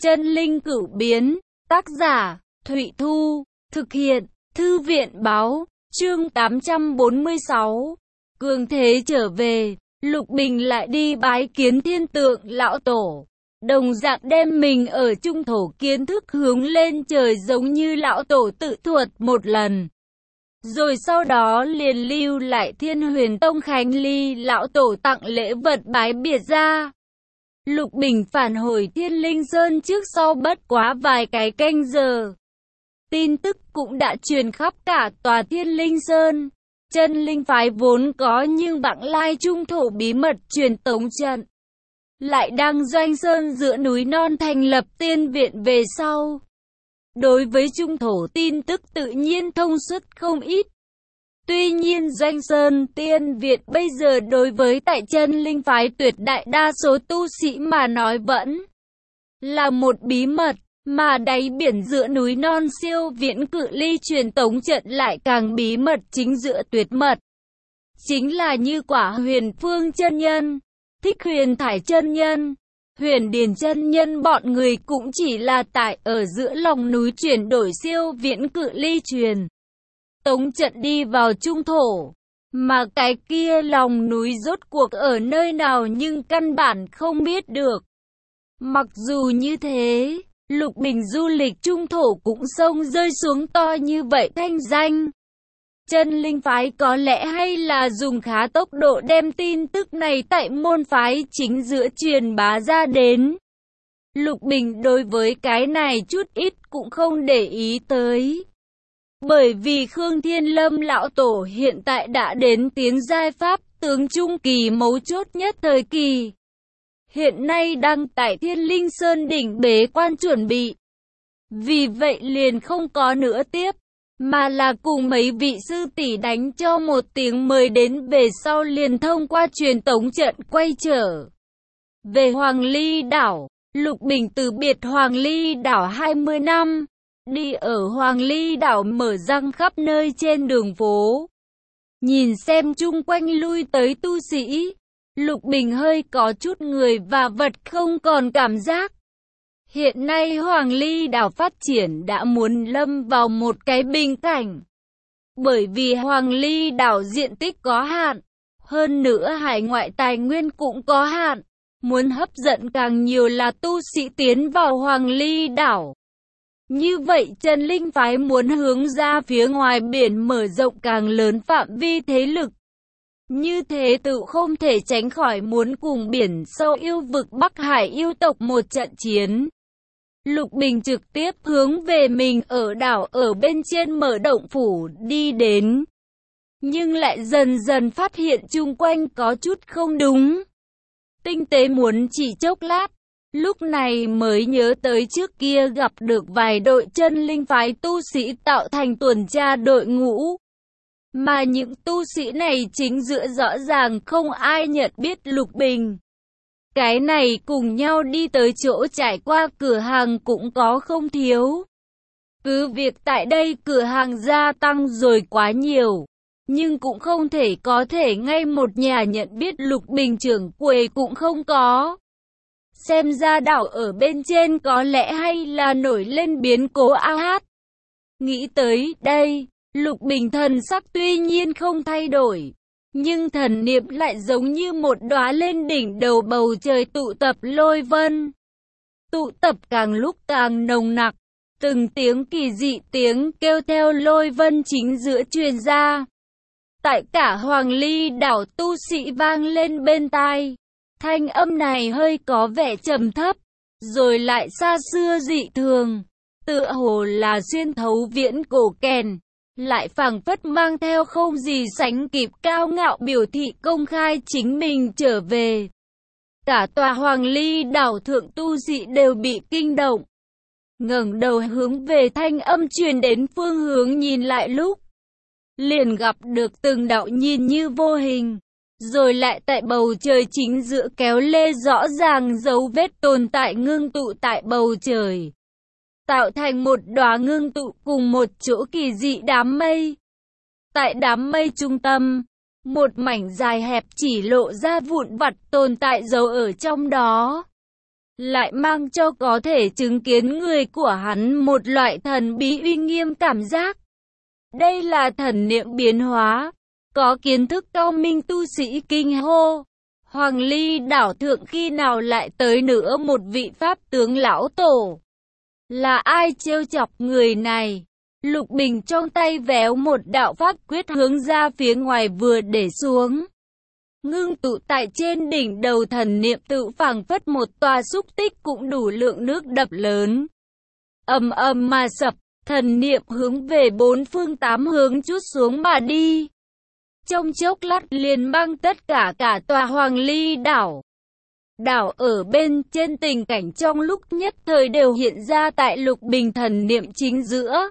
Chân linh cửu biến, tác giả, Thụy Thu, thực hiện, Thư viện báo, chương 846. Cường thế trở về, Lục Bình lại đi bái kiến Thiên Tượng lão tổ. Đồng dạng đem mình ở trung thổ kiến thức hướng lên trời giống như lão tổ tự thuật một lần. Rồi sau đó liền lưu lại Thiên Huyền Tông Khánh Ly lão tổ tặng lễ vật bái biệt ra. Lục Bình phản hồi Thiên Linh Sơn trước sau bất quá vài cái canh giờ. Tin tức cũng đã truyền khắp cả tòa Thiên Linh Sơn. Chân linh phái vốn có nhưng Bảng Lai trung thổ bí mật truyền tống trận, lại đang doanh sơn giữa núi non thành lập tiên viện về sau. Đối với trung thổ tin tức tự nhiên thông suốt không ít. Tuy nhiên doanh sơn tiên viện bây giờ đối với tại chân linh phái tuyệt đại đa số tu sĩ mà nói vẫn là một bí mật, mà đáy biển giữa núi non siêu viễn cự ly truyền tống trận lại càng bí mật chính giữa tuyệt mật. Chính là như Quả Huyền Phương chân nhân, Thích Huyền Thải chân nhân, Huyền Điền chân nhân bọn người cũng chỉ là tại ở giữa lòng núi chuyển đổi siêu viễn cự ly truyền tống trận đi vào trung thổ. Mà cái kia lòng núi rốt cuộc ở nơi nào nhưng căn bản không biết được. Mặc dù như thế, Lục Bình du lịch trung thổ cũng sông rơi xuống to như vậy thanh danh. Chân linh phái có lẽ hay là dùng khá tốc độ đem tin tức này tại môn phái chính giữa truyền bá ra đến. Lục Bình đối với cái này chút ít cũng không để ý tới. Bởi vì Khương Thiên Lâm lão tổ hiện tại đã đến tiến giai pháp tướng trung kỳ mấu chốt nhất thời kỳ. Hiện nay đang tại Thiên Linh Sơn đỉnh bế quan chuẩn bị. Vì vậy liền không có nữa tiếp, mà là cùng mấy vị sư tỷ đánh cho một tiếng mời đến về sau liền thông qua truyền tống trận quay trở về Hoàng Ly đảo. Lục Bình từ biệt Hoàng Ly đảo 20 năm, đi ở Hoàng Ly đảo mở răng khắp nơi trên đường phố. Nhìn xem chung quanh lui tới tu sĩ, Lục Bình hơi có chút người và vật không còn cảm giác. Hiện nay Hoàng Ly đảo phát triển đã muốn lâm vào một cái bình cảnh. Bởi vì Hoàng Ly đảo diện tích có hạn, hơn nữa hải ngoại tài nguyên cũng có hạn, muốn hấp dẫn càng nhiều là tu sĩ tiến vào Hoàng Ly đảo. Như vậy chân linh phái muốn hướng ra phía ngoài biển mở rộng càng lớn phạm vi thế lực. Như thế tự không thể tránh khỏi muốn cùng biển sâu yêu vực Bắc Hải yêu tộc một trận chiến. Lục Bình trực tiếp hướng về mình ở đảo ở bên trên mở động phủ đi đến. Nhưng lại dần dần phát hiện chung quanh có chút không đúng. Tinh tế muốn chỉ chốc lát, lúc này mới nhớ tới trước kia gặp được vài đội chân linh phái tu sĩ tạo thành tuần tra đội ngũ. Mà những tu sĩ này chính giữa rõ ràng không ai nhận biết Lục Bình. Cái này cùng nhau đi tới chỗ trải qua cửa hàng cũng có không thiếu. Cứ việc tại đây cửa hàng gia tăng rồi quá nhiều, nhưng cũng không thể có thể ngay một nhà nhận biết Lục Bình trưởng quầy cũng không có. Xem ra đảo ở bên trên có lẽ hay là nổi lên biến cố ao hát. Nghĩ tới đây, Lục Bình thần sắc tuy nhiên không thay đổi, nhưng thần niệm lại giống như một đóa lên đỉnh đầu bầu trời tụ tập lôi vân. Tụ tập càng lúc càng nồng nặc, từng tiếng kỳ dị tiếng kêu theo lôi vân chính giữa truyền ra. Tại cả Hoàng Ly đảo tu sĩ vang lên bên tai. Thanh âm này hơi có vẻ trầm thấp, rồi lại xa xưa dị thường, tựa hồ là xuyên thấu viễn cổ kèn, lại phảng phất mang theo không gì sánh kịp cao ngạo biểu thị công khai chính mình trở về. Cả tòa Hoàng Ly đảo thượng tu sĩ đều bị kinh động, ngẩng đầu hướng về thanh âm truyền đến phương hướng nhìn lại lúc, liền gặp được từng đạo nhìn như vô hình, rồi lại tại bầu trời chính giữa kéo lê rõ ràng dấu vết tồn tại ngưng tụ tại bầu trời, tạo thành một đóa ngưng tụ cùng một chỗ kỳ dị đám mây. Tại đám mây trung tâm, một mảnh dài hẹp chỉ lộ ra vụn vặt tồn tại dấu ở trong đó. lại mang cho có thể chứng kiến người của hắn một loại thần bí uy nghiêm cảm giác. Đây là thần niệm biến hóa. Có kiến thức cao minh tu sĩ kinh hô. Hoàng Ly đảo thượng khi nào lại tới nữa một vị pháp tướng lão tổ? Là ai trêu chọc người này? Lục Bình trong tay véo một đạo pháp quyết hướng ra phía ngoài vừa để xuống. Ngưng tụ tại trên đỉnh đầu thần niệm tự phảng phất một tòa xúc tích cũng đủ lượng nước đập lớn. Ầm ầm mà sập, thần niệm hướng về bốn phương tám hướng trút xuống mà đi. Trong chốc lát liền băng tất cả tòa Hoàng Ly đảo. Đảo ở bên trên tình cảnh trong lúc nhất thời đều hiện ra tại Lục Bình thần niệm chính giữa.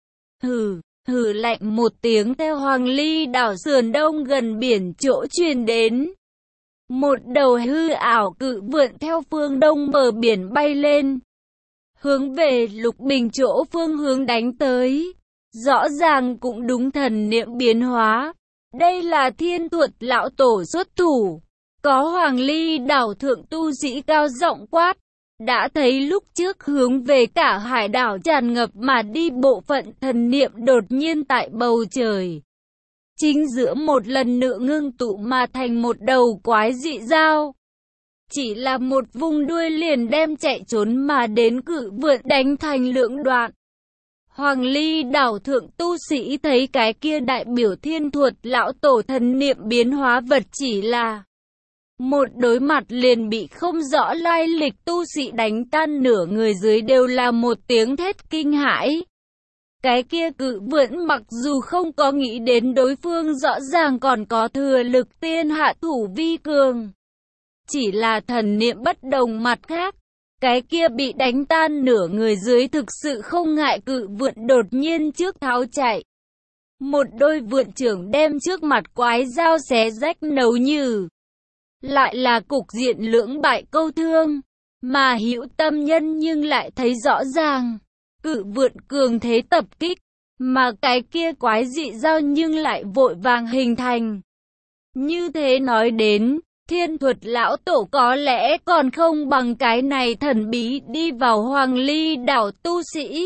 Hừ lạnh một tiếng theo Hoàng Ly đảo sườn đông gần biển chỗ truyền đến. Một đầu hư ảo cự vượn theo phương đông bờ biển bay lên. Hướng về Lục Bình chỗ phương hướng đánh tới. Rõ ràng cũng đúng thần niệm biến hóa. Đây là Thiên Thuật lão tổ xuất thủ. Có Hoàng Ly đảo thượng tu sĩ cao giọng quát. Đã thấy lúc trước hướng về cả hải đảo tràn ngập mà đi bộ phận thần niệm đột nhiên tại bầu trời. Chính giữa một lần nữa ngưng tụ mà thành một đầu quái dị dao. Chỉ là một vùng đuôi liền đem chạy trốn mà đến cự vượn đánh thành lưỡng đoạn. Hoàng Ly đảo thượng tu sĩ thấy cái kia đại biểu Thiên Thuật lão tổ thần niệm biến hóa vật chỉ là một đối mặt liền bị không rõ lai lịch tu sĩ đánh tan, nửa người dưới đều là một tiếng thét kinh hãi. Cái kia cự vượn mặc dù không có nghĩ đến đối phương rõ ràng còn có thừa lực tiên hạ thủ vi cường. Chỉ là thần niệm bất đồng mặt khác. Cái kia bị đánh tan nửa người dưới thực sự không ngại cự vượn đột nhiên trước tháo chạy. Một đôi vượn trưởng đem trước mặt quái dao xé rách nấu như. Lại là cục diện lưỡng bại câu thương. Mà hữu tâm nhân nhưng lại thấy rõ ràng. Cự vượn cường thế tập kích. Mà cái kia quái dị dao nhưng lại vội vàng hình thành. Như thế nói đến. Thiên Thuật lão tổ có lẽ còn không bằng cái này thần bí đi vào Hoàng Ly đảo tu sĩ.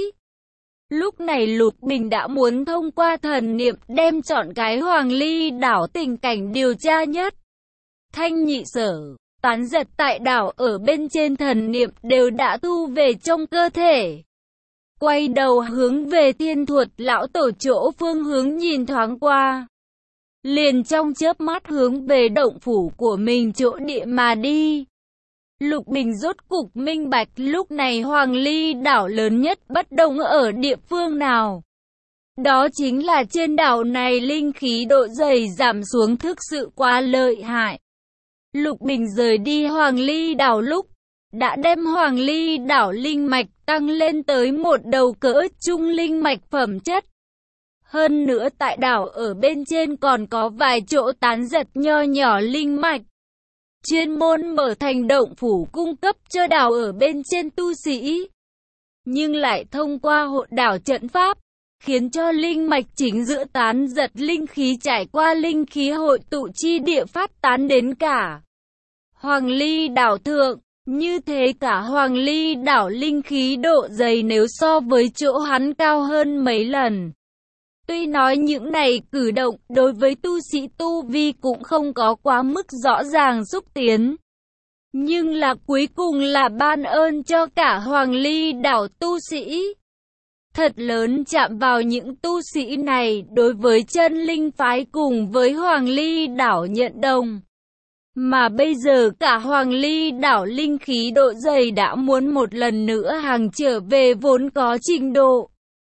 Lúc này Lục Bình đã muốn thông qua thần niệm đem chọn cái Hoàng Ly đảo tình cảnh điều tra nhất. Thanh nhị sở, tán giật tại đảo ở bên trên thần niệm đều đã thu về trong cơ thể. Quay đầu hướng về Thiên Thuật lão tổ chỗ phương hướng nhìn thoáng qua. Liền trong chớp mắt hướng về động phủ của mình chỗ địa mà đi. Lục Bình rốt cục minh bạch lúc này Hoàng Ly đảo lớn nhất bất đồng ở địa phương nào. Đó chính là trên đảo này linh khí độ dày giảm xuống thực sự quá lợi hại. Lục Bình rời đi Hoàng Ly đảo lúc, đã đem Hoàng Ly đảo linh mạch tăng lên tới một đầu cỡ trung linh mạch phẩm chất. Hơn nữa tại đảo ở bên trên còn có vài chỗ tán giật nho nhỏ linh mạch. Chuyên môn mở thành động phủ cung cấp cho đảo ở bên trên tu sĩ. Nhưng lại thông qua hộ đảo trận pháp, khiến cho linh mạch chính giữa tán giật linh khí trải qua linh khí hội tụ chi địa phát tán đến cả Hoàng Ly đảo thượng. Như thế cả Hoàng Ly đảo linh khí độ dày nếu so với chỗ hắn cao hơn mấy lần. Tuy nói những này cử động đối với tu sĩ tu vi cũng không có quá mức rõ ràng xúc tiến. Nhưng là cuối cùng là ban ơn cho cả Hoàng Ly đảo tu sĩ. Thật lớn chạm vào những tu sĩ này đối với chân linh phái cùng với Hoàng Ly đảo nhận đồng. Mà bây giờ cả Hoàng Ly đảo linh khí độ dày đã muốn một lần nữa hàng trở về vốn có trình độ.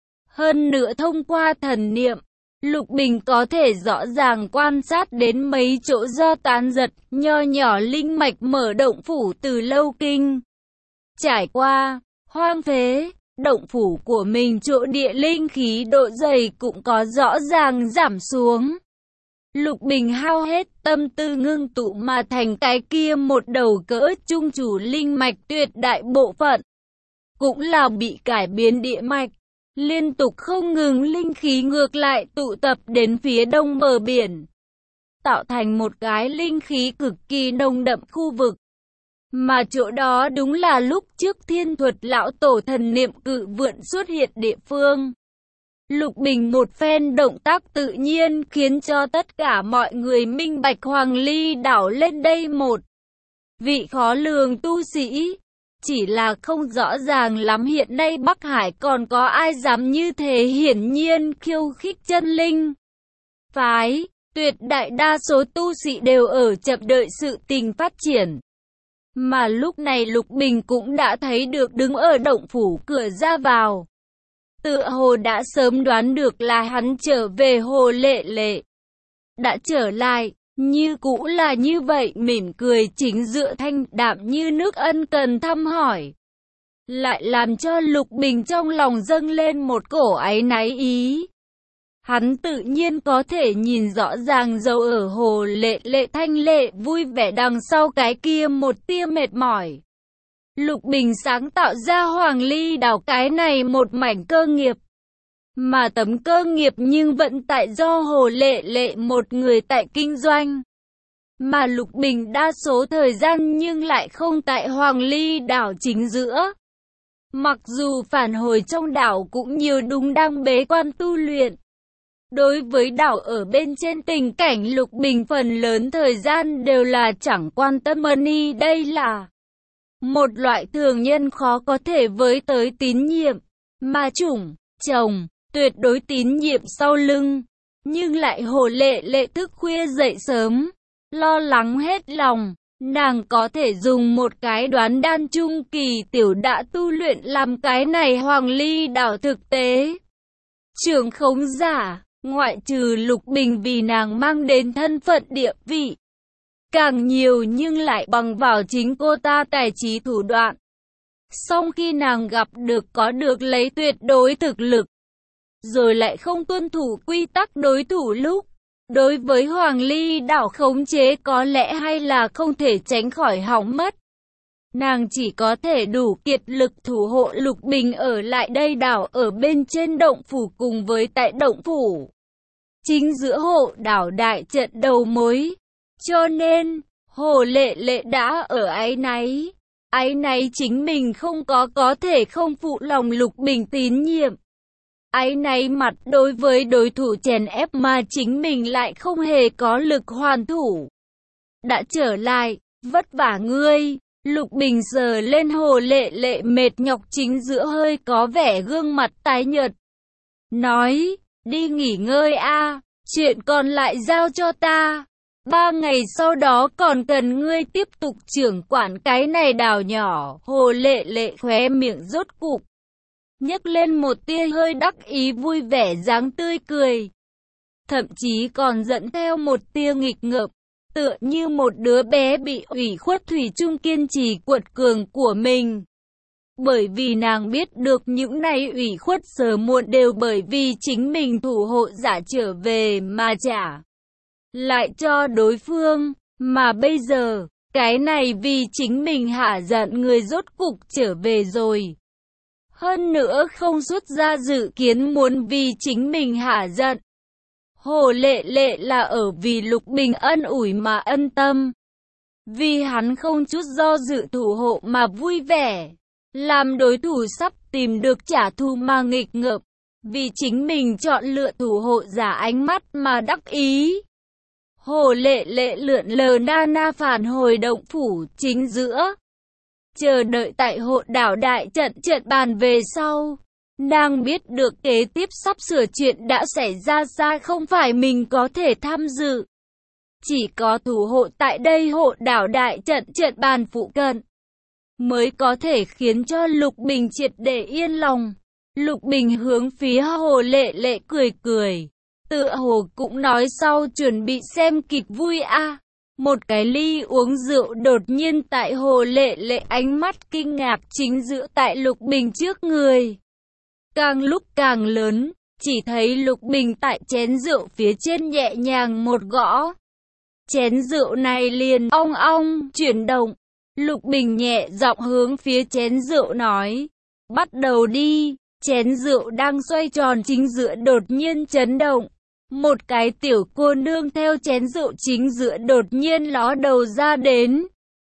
Hơn nữa thông qua thần niệm, Lục Bình có thể rõ ràng quan sát đến mấy chỗ do tán giật, nho nhỏ linh mạch mở động phủ từ lâu kinh. Trải qua, hoang phế, động phủ của mình chỗ địa linh khí độ dày cũng có rõ ràng giảm xuống. Lục Bình hao hết tâm tư ngưng tụ mà thành cái kia một đầu cỡ trung chủ linh mạch tuyệt đại bộ phận. Cũng là bị cải biến địa mạch. Liên tục không ngừng linh khí ngược lại tụ tập đến phía đông bờ biển. Tạo thành một cái linh khí cực kỳ nồng đậm khu vực. Mà chỗ đó đúng là lúc trước Thiên Thuật lão tổ thần niệm cự vượn xuất hiện địa phương. Lục Bình một phen động tác tự nhiên khiến cho tất cả mọi người minh bạch Hoàng Ly đảo lên đây một vị khó lường tu sĩ. Chỉ là không rõ ràng lắm hiện nay Bắc Hải còn có ai dám như thế, hiển nhiên khiêu khích chân linh phái. Tuyệt đại đa số tu sĩ đều ở chậm đợi sự tình phát triển. Mà lúc này Lục Bình cũng đã thấy được đứng ở động phủ cửa ra vào. Tựa hồ đã sớm đoán được là hắn trở về. Hồ Lệ Lệ đã trở lại, như cũ là như vậy, mỉm cười chính dựa thanh đạm như nước ân cần thăm hỏi. Lại làm cho Lục Bình trong lòng dâng lên một cổ áy náy ý. Hắn tự nhiên có thể nhìn rõ ràng dấu ở Hồ Lệ Lệ thanh lệ vui vẻ đằng sau cái kia một tia mệt mỏi. Lục Bình sáng tạo ra Hoàng Ly đảo cái này một mảnh cơ nghiệp. Mà tấm cơ nghiệp nhưng vẫn tại do Hồ Lệ Lệ một người tại kinh doanh. Mà Lục Bình đa số thời gian nhưng lại không tại Hoàng Ly đảo chính giữa. Mặc dù phản hồi trong đảo cũng nhiều đúng đang bế quan tu luyện. Đối với đảo ở bên trên tình cảnh, Lục Bình phần lớn thời gian đều là chẳng quan tâm money. Đây là một loại thường nhân khó có thể với tới tín nhiệm, mà chủng chồng tuyệt đối tín nhiệm sau lưng. Nhưng lại Hồ Lệ Lệ thức khuya dậy sớm, lo lắng hết lòng. Nàng có thể dùng một cái đoán đan trung kỳ tiểu đã tu luyện làm cái này Hoàng Ly đảo thực tế trưởng khống giả. Ngoại trừ Lục Bình vì nàng mang đến thân phận địa vị càng nhiều, nhưng lại bằng vào chính cô ta tài trí thủ đoạn. Song khi nàng gặp được có được lấy tuyệt đối thực lực, rồi lại không tuân thủ quy tắc đối thủ lúc đối với Hoàng Ly đảo khống chế có lẽ hay là không thể tránh khỏi hỏng mất. Nàng chỉ có thể đủ kiệt lực thủ hộ Lục Bình ở lại đây đảo ở bên trên động phủ cùng với tại động phủ chính giữa hộ đảo đại trận đầu mối. Cho nên, Hồ Lệ Lệ đã ở áy náy chính mình không có thể không phụ lòng Lục Bình tín nhiệm. Áy náy mặt đối với đối thủ chèn ép mà chính mình lại không hề có lực hoàn thủ. Đã trở lại, vất vả ngươi. Lục Bình sờ lên Hồ Lệ Lệ mệt nhọc chính giữa hơi có vẻ gương mặt tái nhợt. Nói, đi nghỉ ngơi a, chuyện còn lại giao cho ta. 3 ngày sau đó còn cần ngươi tiếp tục trưởng quản cái này đảo nhỏ. Hồ Lệ Lệ khóe miệng rốt cục nhấc lên một tia hơi đắc ý vui vẻ dáng tươi cười. Thậm chí còn dẫn theo một tia nghịch ngợm, tựa như một đứa bé bị ủy khuất thủy chung kiên trì quật cường của mình. Bởi vì nàng biết được những này ủy khuất sớm muộn đều bởi vì chính mình thủ hộ giả trở về mà trả lại cho đối phương. Mà bây giờ, cái này vì chính mình hạ giận người rốt cục trở về rồi. Hơn nữa không xuất ra dự kiến muốn vì chính mình hạ giận. Hồ Lệ Lệ là ở vì Lục Bình ân ủi mà ân tâm. Vì hắn không chút do dự thủ hộ mà vui vẻ. Làm đối thủ sắp tìm được trả thù mà nghịch ngợm. Vì chính mình chọn lựa thủ hộ giả ánh mắt mà đắc ý. Hồ Lệ Lệ lượn lờ na phản hồi động phủ chính giữa. Chờ đợi tại hộ đảo đại trận bàn về sau. Nàng biết được kế tiếp sắp sửa chuyện đã xảy ra không phải mình có thể tham dự. Chỉ có thủ hộ tại đây hộ đảo đại trận bàn phụ cận mới có thể khiến cho Lục Bình triệt để yên lòng. Lục Bình hướng phía Hồ Lệ Lệ cười cười. Tựa hồ cũng nói sau chuẩn bị xem kịch vui a. Một cái ly uống rượu đột nhiên tại Hồ Lệ Lệ ánh mắt kinh ngạc chính giữa tại Lục Bình trước người. Càng lúc càng lớn, chỉ thấy Lục Bình tại chén rượu phía trên nhẹ nhàng một gõ. Chén rượu này liền ong ong chuyển động. Lục Bình nhẹ giọng hướng phía chén rượu nói, bắt đầu đi. Chén rượu đang xoay tròn chính giữa đột nhiên chấn động. Một cái tiểu cô nương theo chén rượu chính giữa đột nhiên ló đầu ra đến.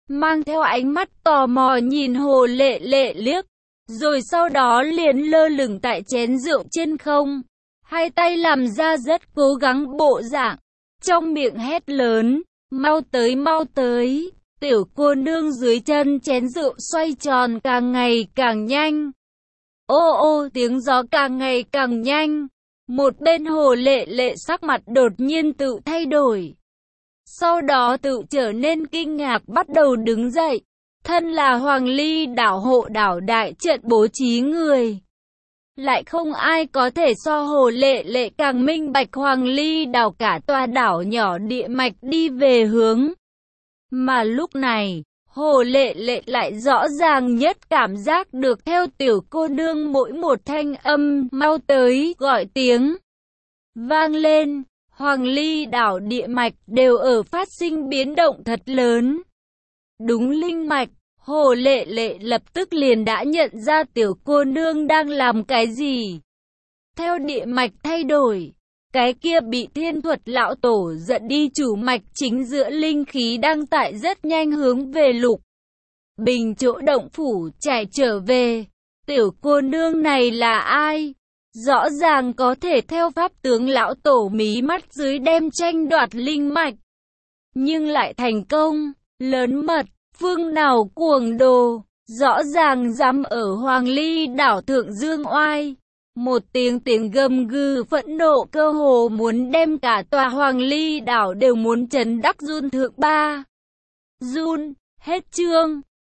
mang theo ánh mắt tò mò nhìn Hồ Lệ Lệ liếc, rồi sau đó liền lơ lửng tại chén rượu trên không, hai tay làm ra rất cố gắng bộ dạng, trong miệng hét lớn, mau tới mau tới. Tiểu cô nương dưới chân chén rượu xoay tròn càng ngày càng nhanh. Ô ô, tiếng gió càng ngày càng nhanh. Một bên Hồ Lệ Lệ sắc mặt đột nhiên tự thay đổi. Sau đó tự trở nên kinh ngạc bắt đầu đứng dậy. Thân là Hoàng Ly đảo hộ đảo đại trận bố trí người. Lại không ai có thể so Hồ Lệ Lệ càng minh bạch Hoàng Ly đảo cả tòa đảo nhỏ địa mạch đi về hướng. Mà lúc này, Hồ Lệ Lệ lại rõ ràng nhất cảm giác được theo tiểu cô nương mỗi một thanh âm mau tới gọi tiếng vang lên, Hoàng Ly đảo địa mạch đều ở phát sinh biến động thật lớn. Đúng linh mạch, Hồ Lệ Lệ lập tức liền đã nhận ra tiểu cô nương đang làm cái gì. Theo địa mạch thay đổi, cái kia bị thiên thuật lão tổ giận đi chủ mạch chính giữa linh khí đang tại rất nhanh hướng về Lục Bình chỗ động phủ chạy trở về. Tiểu cô nương này là ai? Rõ ràng có thể theo pháp tướng lão tổ mí mắt dưới đem tranh đoạt linh mạch, nhưng lại thành công, lớn mật, phương nào cuồng đồ, rõ ràng dám ở Hoàng Ly đảo thượng dương oai. Một tiếng gầm gừ phẫn nộ cơ hồ muốn đem cả tòa Hoàng Ly đảo đều muốn chấn đắc run thượng ba. Run, hết chương.